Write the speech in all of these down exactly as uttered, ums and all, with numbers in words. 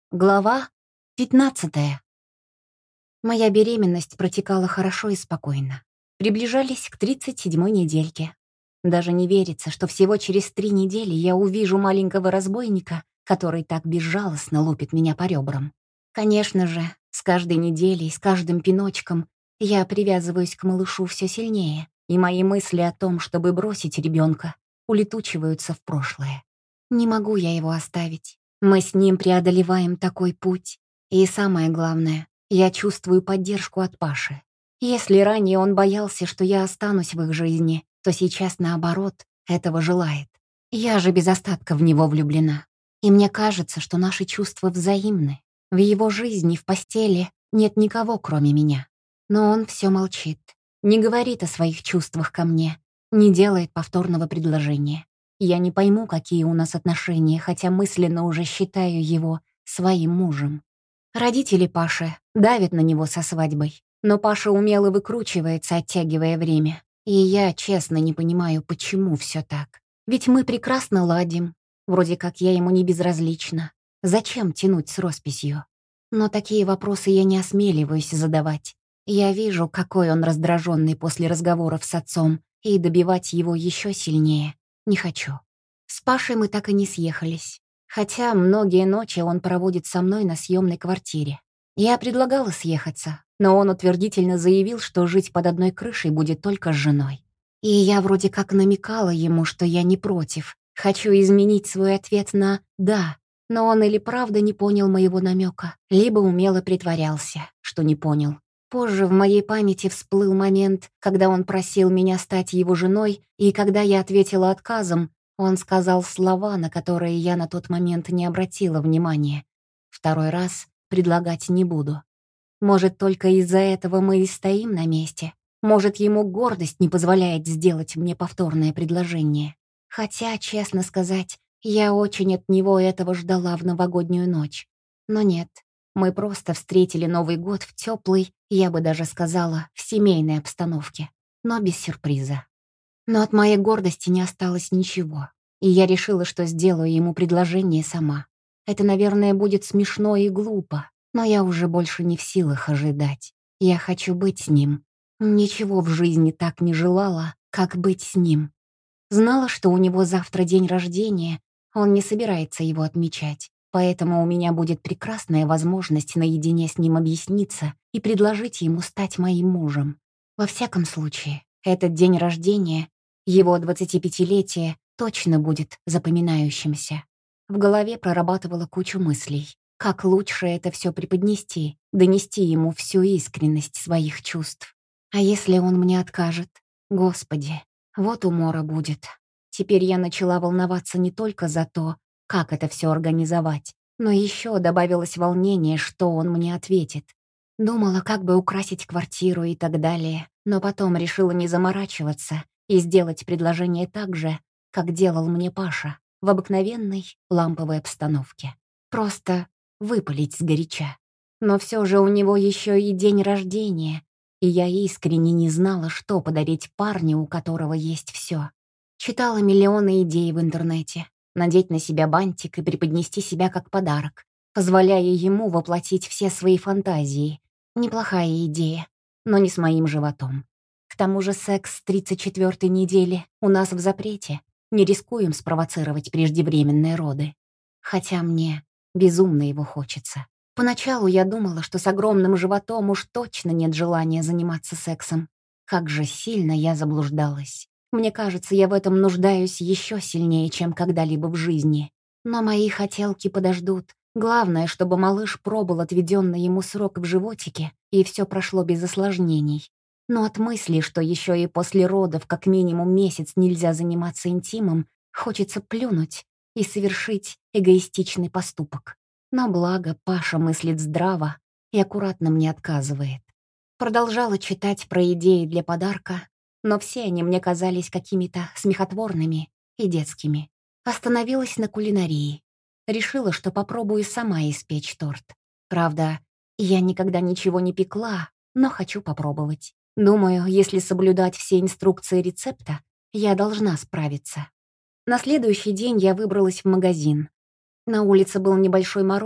Глава пятнадцатая. Моя беременность протекала хорошо и спокойно. Приближались к тридцать седьмой недельке. Даже не верится, что всего через три недели я увижу маленького разбойника, который так безжалостно лупит меня по ребрам. Конечно же, с каждой неделей, с каждым пиночком я привязываюсь к малышу все сильнее, и мои мысли о том, чтобы бросить ребенка, улетучиваются в прошлое. Не могу я его оставить. Мы с ним преодолеваем такой путь. И самое главное, я чувствую поддержку от Паши. Если ранее он боялся, что я останусь в их жизни, то сейчас, наоборот, этого желает. Я же без остатка в него влюблена. И мне кажется, что наши чувства взаимны. В его жизни, в постели нет никого, кроме меня. Но он все молчит, не говорит о своих чувствах ко мне, не делает повторного предложения. Я не пойму, какие у нас отношения, хотя мысленно уже считаю его своим мужем. Родители Паши давят на него со свадьбой, но Паша умело выкручивается, оттягивая время. И я, честно, не понимаю, почему все так. Ведь мы прекрасно ладим. Вроде как я ему не безразлична. Зачем тянуть с росписью? Но такие вопросы я не осмеливаюсь задавать. Я вижу, какой он раздраженный после разговоров с отцом, и добивать его еще сильнее не хочу. С Пашей мы так и не съехались. Хотя многие ночи он проводит со мной на съемной квартире. Я предлагала съехаться, но он утвердительно заявил, что жить под одной крышей будет только с женой. И я вроде как намекала ему, что я не против. Хочу изменить свой ответ на «да». Но он или правда не понял моего намека, либо умело притворялся, что не понял. Позже в моей памяти всплыл момент, когда он просил меня стать его женой, и когда я ответила отказом, он сказал слова, на которые я на тот момент не обратила внимания. Второй раз предлагать не буду. Может, только из-за этого мы и стоим на месте. Может, ему гордость не позволяет сделать мне повторное предложение. Хотя, честно сказать, я очень от него этого ждала в новогоднюю ночь. Но нет. Мы просто встретили Новый год в теплой, я бы даже сказала, в семейной обстановке, но без сюрприза. Но от моей гордости не осталось ничего, и я решила, что сделаю ему предложение сама. Это, наверное, будет смешно и глупо, но я уже больше не в силах ожидать. Я хочу быть с ним. Ничего в жизни так не желала, как быть с ним. Знала, что у него завтра день рождения, он не собирается его отмечать. Поэтому у меня будет прекрасная возможность наедине с ним объясниться и предложить ему стать моим мужем. Во всяком случае, этот день рождения, его двадцатипятилетие, точно будет запоминающимся. В голове прорабатывала кучу мыслей. Как лучше это все преподнести, донести ему всю искренность своих чувств. А если он мне откажет? Господи, вот умора будет. Теперь я начала волноваться не только за то, как это все организовать, но еще добавилось волнение, что он мне ответит. Думала, как бы украсить квартиру и так далее, но потом решила не заморачиваться и сделать предложение так же, как делал мне Паша, в обыкновенной ламповой обстановке. Просто выпалить сгоряча. Но все же у него еще и день рождения, и я искренне не знала, что подарить парню, у которого есть все. Читала миллионы идей в интернете. Надеть на себя бантик и преподнести себя как подарок, позволяя ему воплотить все свои фантазии. Неплохая идея, но не с моим животом. К тому же секс с тридцать четвёртой недели у нас в запрете. Не рискуем спровоцировать преждевременные роды. Хотя мне безумно его хочется. Поначалу я думала, что с огромным животом уж точно нет желания заниматься сексом. Как же сильно я заблуждалась. Мне кажется, я в этом нуждаюсь еще сильнее, чем когда-либо в жизни. Но мои хотелки подождут. Главное, чтобы малыш пробыл отведенный ему срок в животике, и все прошло без осложнений. Но от мысли, что еще и после родов как минимум месяц нельзя заниматься интимом, хочется плюнуть и совершить эгоистичный поступок. Но благо Паша мыслит здраво и аккуратно мне отказывает. Продолжала читать про идеи для подарка, но все они мне казались какими-то смехотворными и детскими. Остановилась на кулинарии. Решила, что попробую сама испечь торт. Правда, я никогда ничего не пекла, но хочу попробовать. Думаю, если соблюдать все инструкции рецепта, я должна справиться. На следующий день я выбралась в магазин. На улице был небольшой мороз,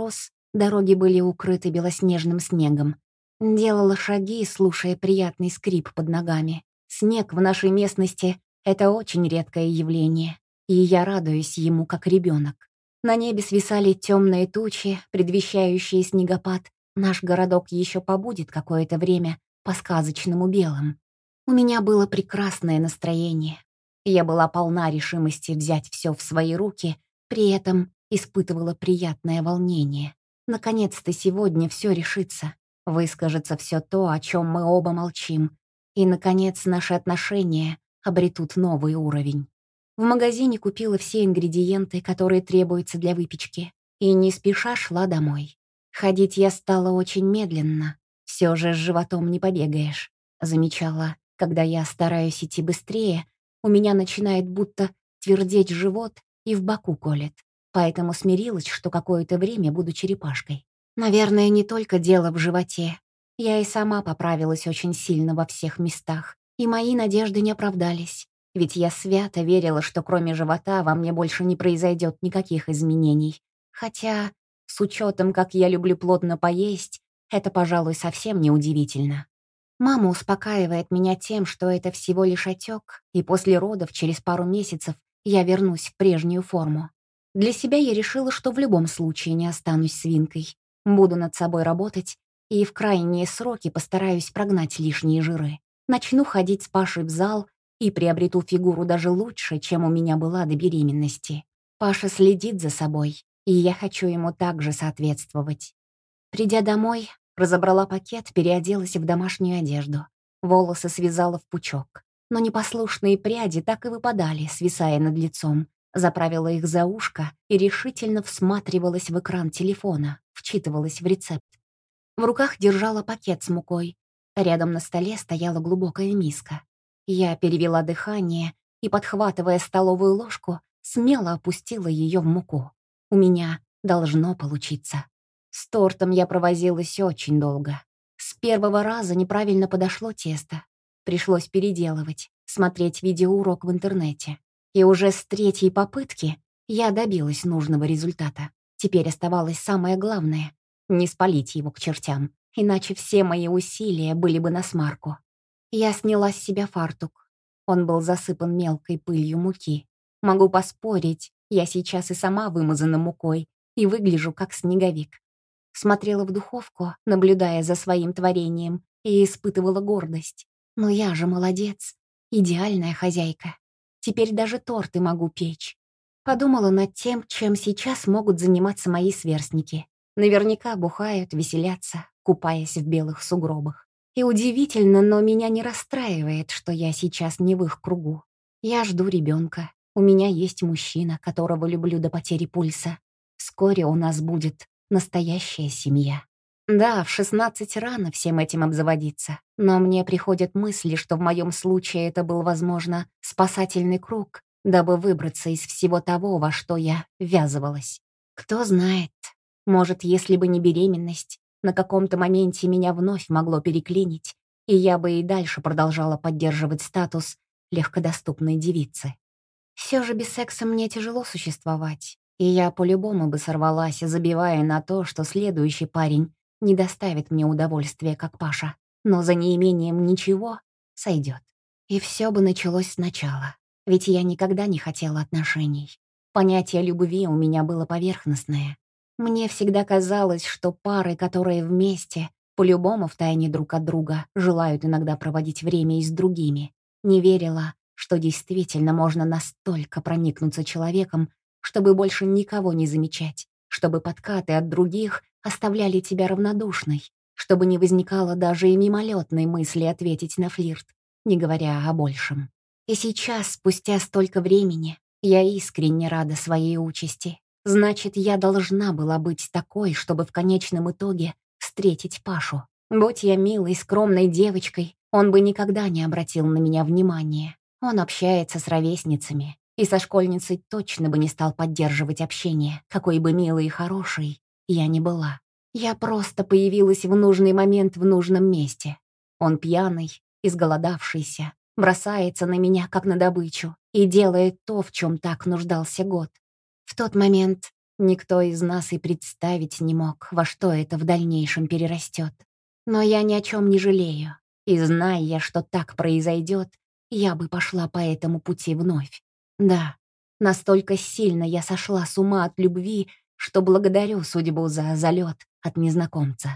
Дороги были укрыты белоснежным снегом. Делала шаги, слушая приятный скрип под ногами. Снег в нашей местности — это очень редкое явление, и я радуюсь ему как ребенок. На небе свисали темные тучи, предвещающие снегопад. Наш городок еще побудет какое-то время по-сказочному белым. У меня было прекрасное настроение. Я была полна решимости взять все в свои руки, при этом испытывала приятное волнение. Наконец-то сегодня все решится, выскажется все то, о чем мы оба молчим, и, наконец, наши отношения обретут новый уровень. В магазине купила все ингредиенты, которые требуются для выпечки, и не спеша шла домой. Ходить я стала очень медленно. Все же с животом не побегаешь. Замечала, когда я стараюсь идти быстрее, у меня начинает будто твердеть живот и в боку колет. Поэтому смирилась, что какое-то время буду черепашкой. Наверное, не только дело в животе. Я и сама поправилась очень сильно во всех местах, и мои надежды не оправдались. Ведь я свято верила, что кроме живота во мне больше не произойдет никаких изменений. Хотя, с учетом, как я люблю плотно поесть, это, пожалуй, совсем не удивительно. Мама успокаивает меня тем, что это всего лишь отек, и после родов через пару месяцев я вернусь в прежнюю форму. Для себя я решила, что в любом случае не останусь свинкой. Буду над собой работать и в крайние сроки постараюсь прогнать лишние жиры. Начну ходить с Пашей в зал и приобрету фигуру даже лучше, чем у меня была до беременности. Паша следит за собой, и я хочу ему также соответствовать. Придя домой, разобрала пакет, переоделась в домашнюю одежду. Волосы связала в пучок. Но непослушные пряди так и выпадали, свисая над лицом. Заправила их за ушко и решительно всматривалась в экран телефона, вчитывалась в рецепт. В руках держала пакет с мукой. Рядом на столе стояла глубокая миска. Я перевела дыхание и, подхватывая столовую ложку, смело опустила ее в муку. У меня должно получиться. С тортом я провозилась очень долго. С первого раза неправильно подошло тесто. Пришлось переделывать, смотреть видеоурок в интернете. И уже с третьей попытки я добилась нужного результата. Теперь оставалось самое главное — не спалить его к чертям, иначе все мои усилия были бы насмарку. Я сняла с себя фартук. Он был засыпан мелкой пылью муки. Могу поспорить, я сейчас и сама вымазана мукой и выгляжу как снеговик. Смотрела в духовку, наблюдая за своим творением, и испытывала гордость. Но я же молодец, идеальная хозяйка. Теперь даже торты могу печь. Подумала над тем, чем сейчас могут заниматься мои сверстники. Наверняка бухают, веселятся, купаясь в белых сугробах. И удивительно, но меня не расстраивает, что я сейчас не в их кругу. Я жду ребенка. У меня есть мужчина, которого люблю до потери пульса. Вскоре у нас будет настоящая семья. Да, в шестнадцать рано всем этим обзаводиться, но мне приходят мысли, что в моем случае это был, возможно, спасательный круг, дабы выбраться из всего того, во что я ввязывалась. Кто знает, может, если бы не беременность, на каком-то моменте меня вновь могло переклинить, и я бы и дальше продолжала поддерживать статус легкодоступной девицы. Все же без секса мне тяжело существовать, и я по-любому бы сорвалась, забивая на то, что следующий парень не доставит мне удовольствия, как Паша, но за неимением ничего сойдет. И все бы началось сначала, ведь я никогда не хотела отношений. Понятие любви у меня было поверхностное. Мне всегда казалось, что пары, которые вместе, по-любому втайне друг от друга, желают иногда проводить время и с другими. Не верила, что действительно можно настолько проникнуться человеком, чтобы больше никого не замечать, чтобы подкаты от других оставляли тебя равнодушной, чтобы не возникало даже и мимолетной мысли ответить на флирт, не говоря о большем. И сейчас, спустя столько времени, я искренне рада своей участи. Значит, я должна была быть такой, чтобы в конечном итоге встретить Пашу. Будь я милой, скромной девочкой, он бы никогда не обратил на меня внимания. Он общается с ровесницами, и со школьницей точно бы не стал поддерживать общение, какой бы милой и хорошей я ни была. Я просто появилась в нужный момент в нужном месте. Он пьяный, изголодавшийся, бросается на меня, как на добычу, и делает то, в чем так нуждался год. В тот момент Никто из нас и представить не мог, во что это в дальнейшем перерастет. Но я ни о чем не жалею. И зная я, что так произойдет, я бы пошла по этому пути вновь. Да, настолько сильно я сошла с ума от любви, что благодарю судьбу за залет от незнакомца.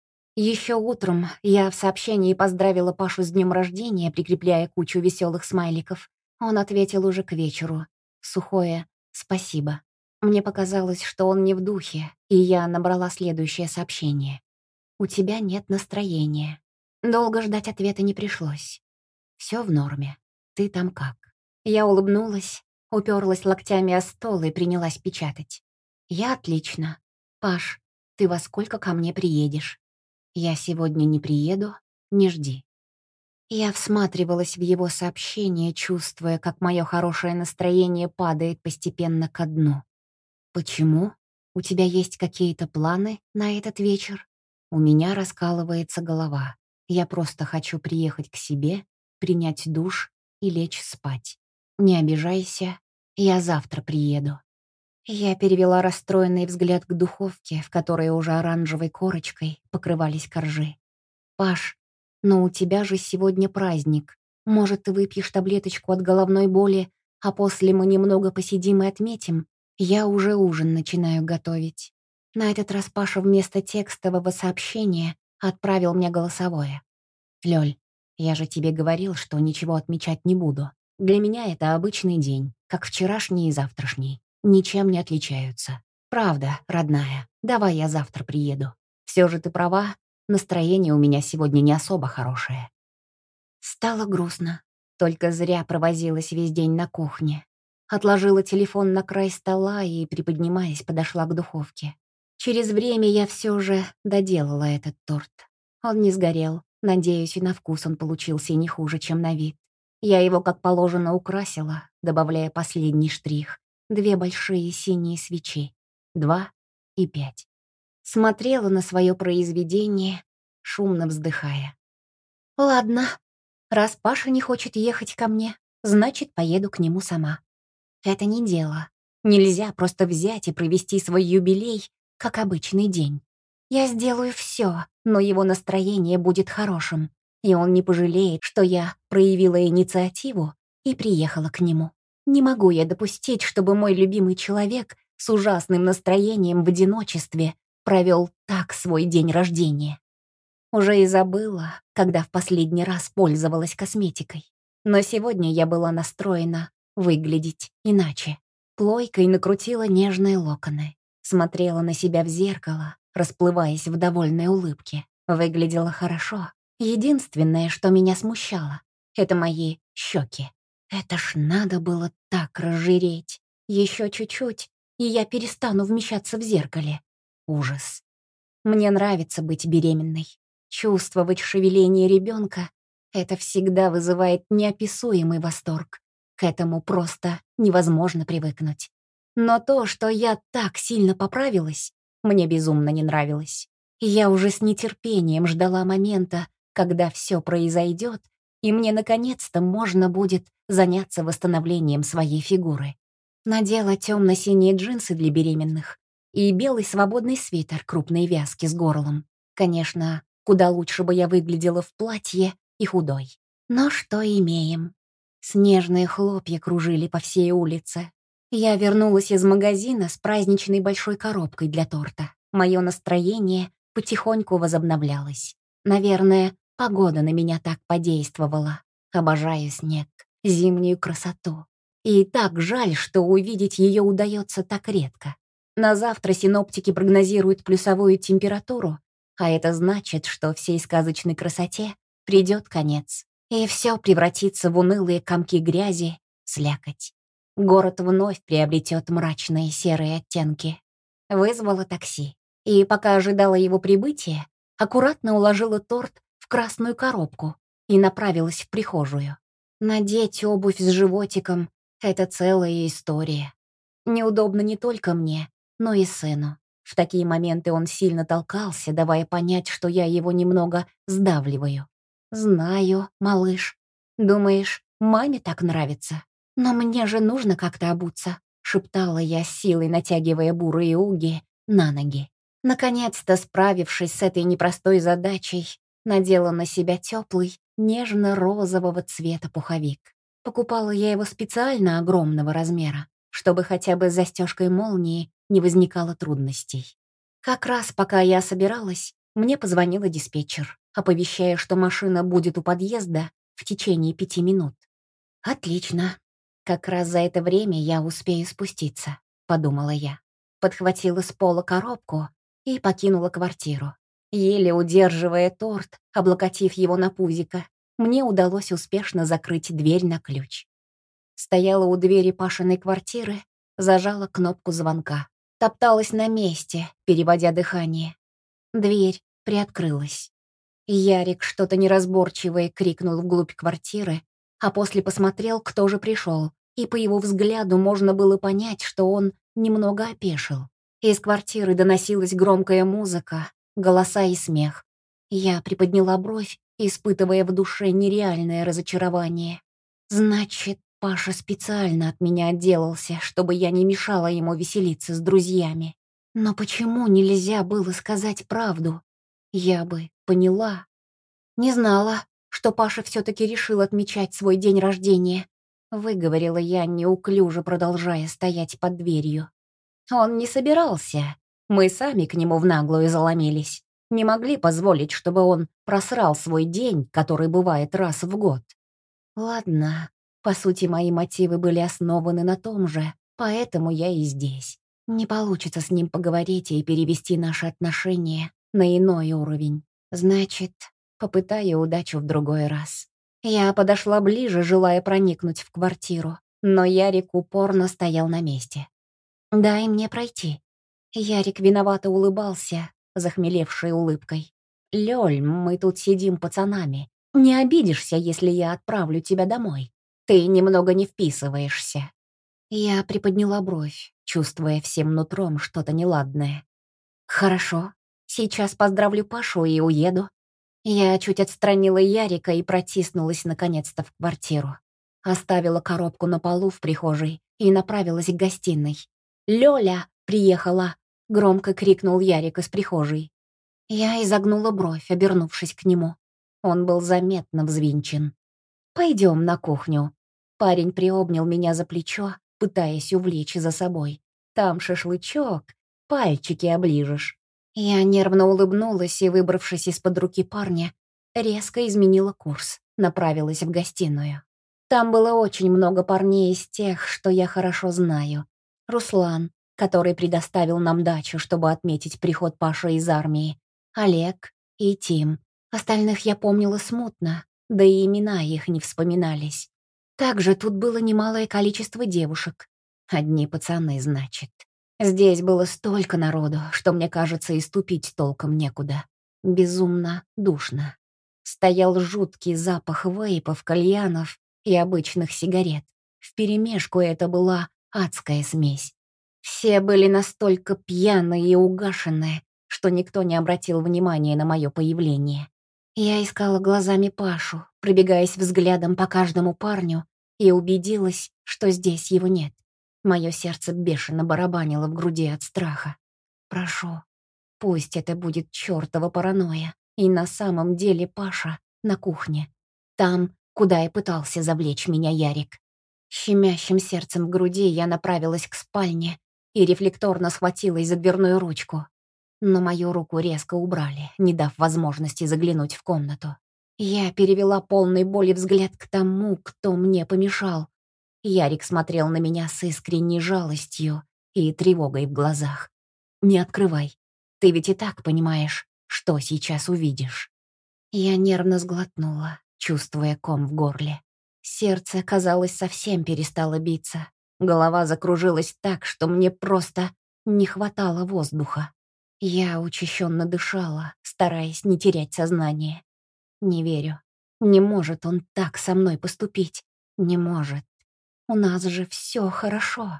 Еще утром я в сообщении поздравила Пашу с днем рождения, прикрепляя кучу веселых смайликов. Он ответил уже к вечеру. Сухое «спасибо». Мне показалось, что он не в духе, и я набрала следующее сообщение. «У тебя нет настроения». Долго ждать ответа не пришлось. Все в норме. Ты там как?» Я улыбнулась, уперлась локтями о стол и принялась печатать. «Я отлично. Паш, ты во сколько ко мне приедешь?» «Я сегодня не приеду, не жди». Я всматривалась в его сообщение, чувствуя, как мое хорошее настроение падает постепенно ко дну. «Почему? У тебя есть какие-то планы на этот вечер?» У меня раскалывается голова. Я просто хочу приехать к себе, принять душ и лечь спать. Не обижайся, я завтра приеду. Я перевела расстроенный взгляд к духовке, в которой уже оранжевой корочкой покрывались коржи. «Паш, но у тебя же сегодня праздник. Может, ты выпьешь таблеточку от головной боли, а после мы немного посидим и отметим? Я уже ужин начинаю готовить». На этот раз Паша вместо текстового сообщения отправил мне голосовое. «Лёль, я же тебе говорил, что ничего отмечать не буду. Для меня это обычный день, как вчерашний и завтрашний. Ничем не отличаются. Правда, родная, давай я завтра приеду. Все же ты права, настроение у меня сегодня не особо хорошее». Стало грустно. Только зря провозилась весь день на кухне. Отложила телефон на край стола и, приподнимаясь, подошла к духовке. Через время я все же доделала этот торт. Он не сгорел. Надеюсь, и на вкус он получился не хуже, чем на вид. Я его, как положено, украсила, добавляя последний штрих. Две большие синие свечи. Два и пять. Смотрела на свое произведение, шумно вздыхая. «Ладно, раз Паша не хочет ехать ко мне, значит, поеду к нему сама. Это не дело. Нельзя просто взять и провести свой юбилей, как обычный день. Я сделаю все, но его настроение будет хорошим, и он не пожалеет, что я проявила инициативу и приехала к нему. Не могу я допустить, чтобы мой любимый человек с ужасным настроением в одиночестве провел так свой день рождения. Уже и забыла, когда в последний раз пользовалась косметикой. Но сегодня я была настроена выглядеть иначе. Плойкой накрутила нежные локоны, смотрела на себя в зеркало, расплываясь в довольной улыбке. Выглядела хорошо. Единственное, что меня смущало, это мои щеки. Это ж надо было так разжиреть. Еще чуть-чуть, и я перестану вмещаться в зеркале. Ужас. Мне нравится быть беременной. Чувствовать шевеление ребенка — это всегда вызывает неописуемый восторг. К этому просто невозможно привыкнуть. Но то, что я так сильно поправилась, мне безумно не нравилось. И я уже с нетерпением ждала момента, когда все произойдет, и мне наконец-то можно будет заняться восстановлением своей фигуры. Надела темно-синие джинсы для беременных и белый свободный свитер крупной вязки с горлом. Конечно, куда лучше бы я выглядела в платье и худой. Но что имеем? Снежные хлопья кружили по всей улице. Я вернулась из магазина с праздничной большой коробкой для торта. Мое настроение потихоньку возобновлялось. Наверное, погода на меня так подействовала. Обожаю снег, зимнюю красоту. И так жаль, что увидеть ее удается так редко. На завтра синоптики прогнозируют плюсовую температуру, а это значит, что всей сказочной красоте придет конец, и все превратится в унылые комки грязи, слякоть. Город вновь приобретет мрачные серые оттенки. Вызвала такси, и пока ожидала его прибытия, аккуратно уложила торт в красную коробку и направилась в прихожую. Надеть обувь с животиком — это целая история. Неудобно не только мне, но и сыну. В такие моменты он сильно толкался, давая понять, что я его немного сдавливаю. «Знаю, малыш. Думаешь, маме так нравится? Но мне же нужно как-то обуться. шептала я с силой, натягивая бурые уги на ноги. Наконец-то, справившись с этой непростой задачей, надела на себя теплый, нежно-розового цвета пуховик. Покупала я его специально огромного размера, чтобы хотя бы с застежкой молнии не возникало трудностей. Как раз пока я собиралась, мне позвонила диспетчер, оповещая, что машина будет у подъезда в течение пяти минут. «Отлично. Как раз за это время я успею спуститься», — подумала я. Подхватила с пола коробку и покинула квартиру. Еле удерживая торт, облокотив его на пузико, мне удалось успешно закрыть дверь на ключ. Стояла у двери Пашиной квартиры, зажала кнопку звонка. Топталась на месте, переводя дыхание. Дверь приоткрылась. Ярик что-то неразборчивое крикнул вглубь квартиры, а после посмотрел, кто же пришел, и по его взгляду можно было понять, что он немного опешил. Из квартиры доносилась громкая музыка, голоса и смех. Я приподняла бровь, испытывая в душе нереальное разочарование. Значит, Паша специально от меня отделался, чтобы я не мешала ему веселиться с друзьями. Но почему нельзя было сказать правду? Я бы поняла. Не знала, что Паша все-таки решил отмечать свой день рождения. Выговорила я, неуклюже продолжая стоять под дверью. Он не собирался. Мы сами к нему в наглую заломились. Не могли позволить, чтобы он просрал свой день, который бывает раз в год. Ладно, по сути, мои мотивы были основаны на том же, поэтому я и здесь. Не получится с ним поговорить и перевести наши отношения на иной уровень. Значит, попытаю удачу в другой раз. Я подошла ближе, желая проникнуть в квартиру, но Ярик упорно стоял на месте. «Дай мне пройти». Ярик виновато улыбался, захмелевшей улыбкой. «Лёль, мы тут сидим пацанами. Не обидишься, если я отправлю тебя домой? Ты немного не вписываешься». Я приподняла бровь, чувствуя всем нутром что-то неладное. «Хорошо, сейчас поздравлю Пашу и уеду». Я чуть отстранила Ярика и протиснулась наконец-то в квартиру. Оставила коробку на полу в прихожей и направилась к гостиной. «Лёля приехала!» — громко крикнул Ярик из прихожей. Я изогнула бровь, обернувшись к нему. Он был заметно взвинчен. «Пойдем на кухню». Парень приобнял меня за плечо, пытаясь увлечь за собой. «Там шашлычок, пальчики оближешь». Я нервно улыбнулась и, выбравшись из-под руки парня, резко изменила курс, направилась в гостиную. Там было очень много парней из тех, что я хорошо знаю. Руслан, который предоставил нам дачу, чтобы отметить приход Паши из армии. Олег и Тим. Остальных я помнила смутно, да и имена их не вспоминались. Также тут было немалое количество девушек. Одни пацаны, значит. Здесь было столько народу, что, мне кажется, и ступить толком некуда. Безумно душно. Стоял жуткий запах вейпов, кальянов и обычных сигарет. Вперемешку это была адская смесь. Все были настолько пьяные и угашенные, что никто не обратил внимания на мое появление. Я искала глазами Пашу, пробегаясь взглядом по каждому парню, и убедилась, что здесь его нет. Мое сердце бешено барабанило в груди от страха. Прошу, пусть это будет чертова паранойя, и на самом деле Паша на кухне. Там, куда и пытался завлечь меня Ярик. Щемящим сердцем в груди я направилась к спальне и рефлекторно схватилась за дверную ручку. Но мою руку резко убрали, не дав возможности заглянуть в комнату. Я перевела полный боли взгляд к тому, кто мне помешал. Ярик смотрел на меня с искренней жалостью и тревогой в глазах. «Не открывай. Ты ведь и так понимаешь, что сейчас увидишь». Я нервно сглотнула, чувствуя ком в горле. Сердце, казалось, совсем перестало биться. Голова закружилась так, что мне просто не хватало воздуха. Я учащенно дышала, стараясь не терять сознание. Не верю. Не может он так со мной поступить. Не может. У нас же все хорошо.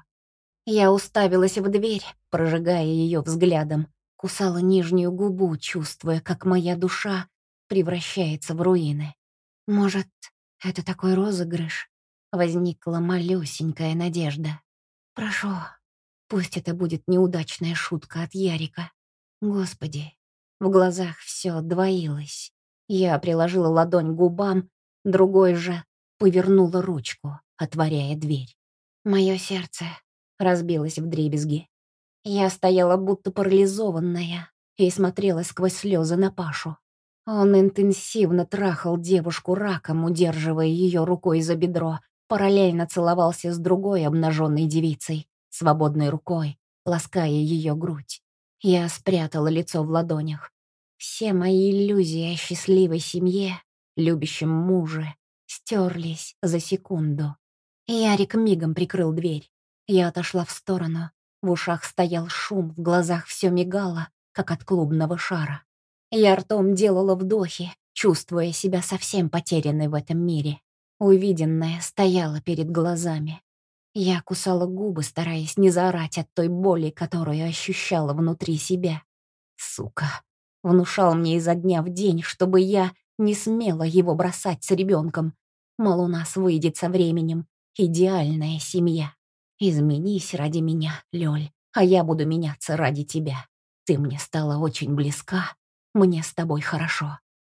Я уставилась в дверь, прожигая ее взглядом, кусала нижнюю губу, чувствуя, как моя душа превращается в руины. Может, это такой розыгрыш? Возникла малюсенькая надежда. Прошу, пусть это будет неудачная шутка от Ярика. Господи, в глазах все двоилось. Я приложила ладонь к губам, другой же повернула ручку, отворяя дверь. Мое сердце разбилось вдребезги. Я стояла будто парализованная и смотрела сквозь слезы на Пашу. Он интенсивно трахал девушку раком, удерживая ее рукой за бедро, параллельно целовался с другой обнаженной девицей, свободной рукой, лаская ее грудь. Я спрятала лицо в ладонях. Все мои иллюзии о счастливой семье, любящем муже, стерлись за секунду. Ярик мигом прикрыл дверь. Я отошла в сторону. В ушах стоял шум, в глазах все мигало, как от клубного шара. Я ртом делала вдохи, чувствуя себя совсем потерянной в этом мире. Увиденное стояло перед глазами. Я кусала губы, стараясь не заорать от той боли, которую ощущала внутри себя. Сука. Внушал мне изо дня в день, чтобы я не смела его бросать с ребенком. Мол, у нас выйдет со временем идеальная семья. Изменись ради меня, Лёль, а я буду меняться ради тебя. Ты мне стала очень близка. Мне с тобой хорошо.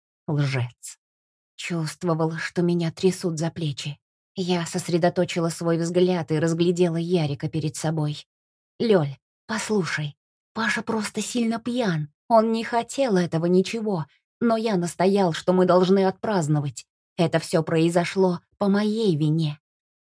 Лжец. Чувствовала, что меня трясут за плечи. Я сосредоточила свой взгляд и разглядела Ярика перед собой. «Лёль, послушай, Паша просто сильно пьян. Он не хотел этого ничего, но я настоял, что мы должны отпраздновать. Это все произошло по моей вине».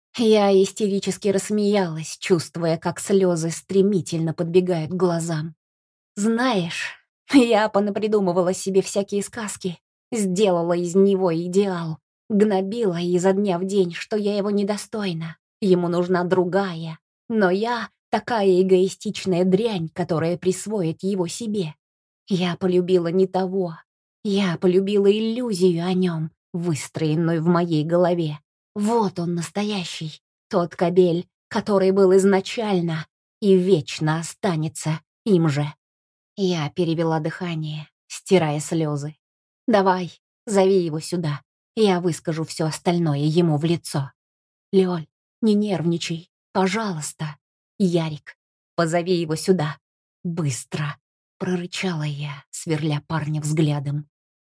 Я истерически рассмеялась, чувствуя, как слезы стремительно подбегают к глазам. «Знаешь, я понапридумывала себе всякие сказки, сделала из него идеал, гнобила изо дня в день, что я его недостойна, ему нужна другая, но я такая эгоистичная дрянь, которая присвоит его себе. Я полюбила не того, я полюбила иллюзию о нем, выстроенную в моей голове. Вот он настоящий, тот кобель, который был изначально и вечно останется им же». Я перевела дыхание, стирая слезы. «Давай, зови его сюда. Я выскажу все остальное ему в лицо. Лёль, не нервничай, пожалуйста. Ярик, позови его сюда. Быстро!» Прорычала я, сверля парня взглядом.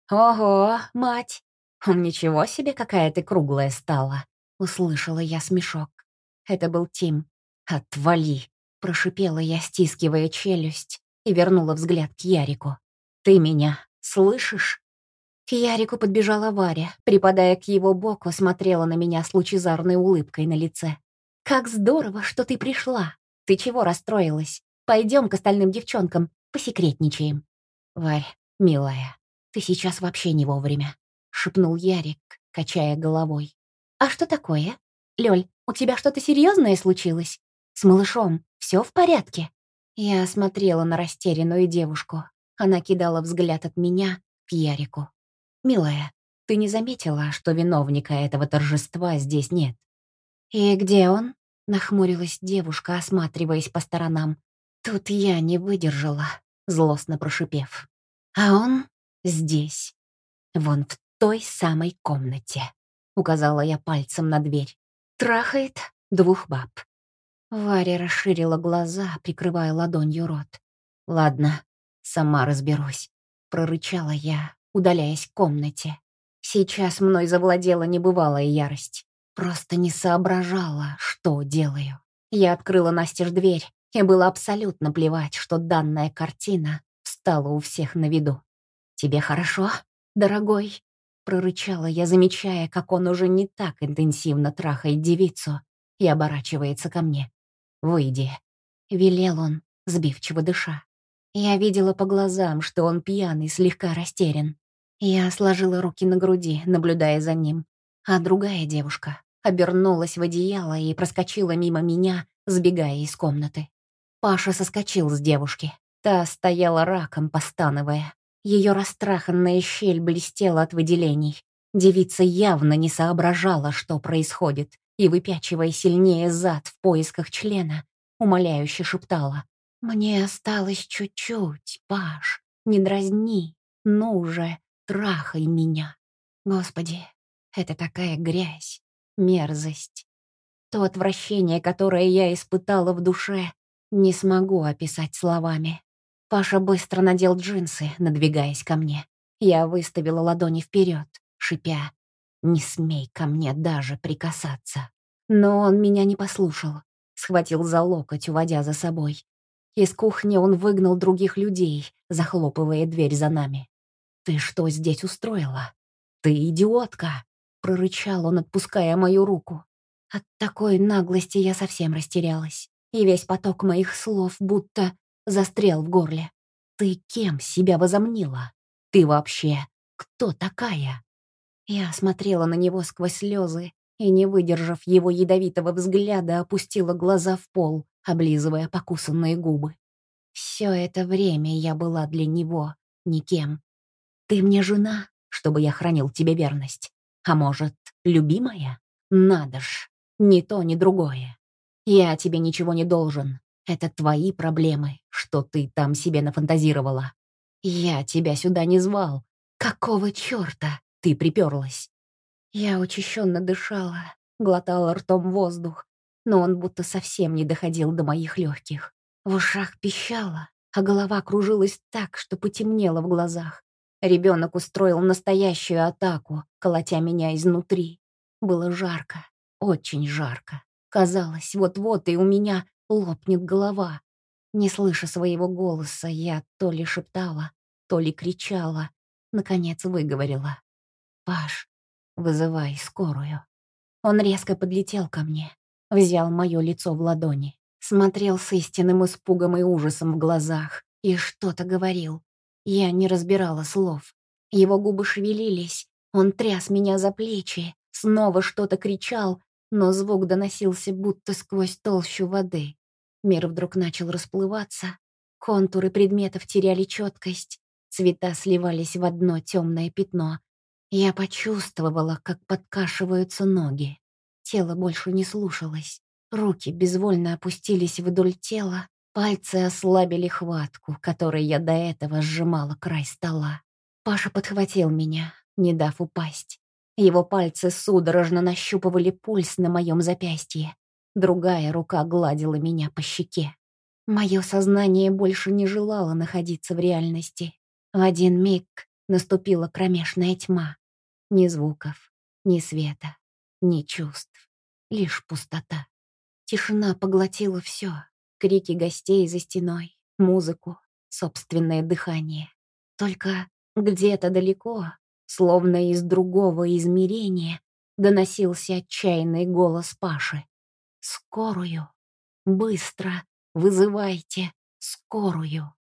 «Ого, мать! Ничего себе, какая ты круглая стала!» Услышала я смешок. Это был Тим. «Отвали!» Прошипела я, стискивая челюсть, и вернула взгляд к Ярику. «Ты меня слышишь?» К Ярику подбежала Варя, припадая к его боку, смотрела на меня с лучезарной улыбкой на лице. «Как здорово, что ты пришла! Ты чего расстроилась? Пойдем к остальным девчонкам, посекретничаем». «Варь, милая, ты сейчас вообще не вовремя», — шепнул Ярик, качая головой. «А что такое? Лёль, у тебя что-то серьезное случилось? С малышом все в порядке?» Я смотрела на растерянную девушку. Она кидала взгляд от меня к Ярику. «Милая, ты не заметила, что виновника этого торжества здесь нет?» «И где он?» — нахмурилась девушка, осматриваясь по сторонам. Тут я не выдержала, злостно прошипев. «А он здесь, вон в той самой комнате», — указала я пальцем на дверь. «Трахает двух баб». Варя расширила глаза, прикрывая ладонью рот. «Ладно, сама разберусь», — прорычала я, удаляясь к комнате. Сейчас мной завладела небывалая ярость. Просто не соображала, что делаю. Я открыла настежь дверь, и было абсолютно плевать, что данная картина встала у всех на виду. «Тебе хорошо, дорогой?» — прорычала я, замечая, как он уже не так интенсивно трахает девицу и оборачивается ко мне. «Выйди», — велел он, сбивчиво дыша. Я видела по глазам, что он пьяный, слегка растерян. Я сложила руки на груди, наблюдая за ним. А другая девушка обернулась в одеяло и проскочила мимо меня, сбегая из комнаты. Паша соскочил с девушки. Та стояла раком, постановая. Ее растраханная щель блестела от выделений. Девица явно не соображала, что происходит, и, выпячивая сильнее зад в поисках члена, умоляюще шептала: «Мне осталось чуть-чуть, Паш, не дразни, ну уже, трахай меня». Господи, это такая грязь, мерзость. То отвращение, которое я испытала в душе, не смогу описать словами. Паша быстро надел джинсы, надвигаясь ко мне. Я выставила ладони вперед, шипя: «Не смей ко мне даже прикасаться». Но он меня не послушал. Схватил за локоть, уводя за собой. Из кухни он выгнал других людей, захлопывая дверь за нами. «Ты что здесь устроила? Ты идиотка!» — прорычал он, отпуская мою руку. От такой наглости я совсем растерялась, и весь поток моих слов будто застрял в горле. «Ты кем себя возомнила? Ты вообще кто такая?» Я смотрела на него сквозь слезы и, не выдержав его ядовитого взгляда, опустила глаза в пол, облизывая покусанные губы. Все это время я была для него никем. «Ты мне жена, чтобы я хранил тебе верность. А может, любимая? Надо ж, ни то, ни другое. Я тебе ничего не должен. Это твои проблемы, что ты там себе нафантазировала. Я тебя сюда не звал. Какого черта ты приперлась?» Я учащенно дышала, глотала ртом воздух, но он будто совсем не доходил до моих легких. В ушах пищало, а голова кружилась так, что потемнело в глазах. Ребенок устроил настоящую атаку, колотя меня изнутри. Было жарко, очень жарко. Казалось, вот-вот и у меня лопнет голова. Не слыша своего голоса, я то ли шептала, то ли кричала. Наконец выговорила: «Паш, вызывай скорую». Он резко подлетел ко мне, взял мое лицо в ладони, смотрел с истинным испугом и ужасом в глазах и что-то говорил. Я не разбирала слов. Его губы шевелились, он тряс меня за плечи, снова что-то кричал, но звук доносился будто сквозь толщу воды. Мир вдруг начал расплываться, контуры предметов теряли четкость, цвета сливались в одно темное пятно. Я почувствовала, как подкашиваются ноги. Тело больше не слушалось. Руки безвольно опустились вдоль тела, пальцы ослабили хватку, которой я до этого сжимала край стола. Паша подхватил меня, не дав упасть. Его пальцы судорожно нащупывали пульс на моем запястье. Другая рука гладила меня по щеке. Мое сознание больше не желало находиться в реальности. В один миг наступила кромешная тьма. Ни звуков, ни света, ни чувств. Лишь пустота. Тишина поглотила все. Крики гостей за стеной, музыку, собственное дыхание. Только где-то далеко, словно из другого измерения, доносился отчаянный голос Паши. «Скорую! Быстро! Вызывайте скорую!»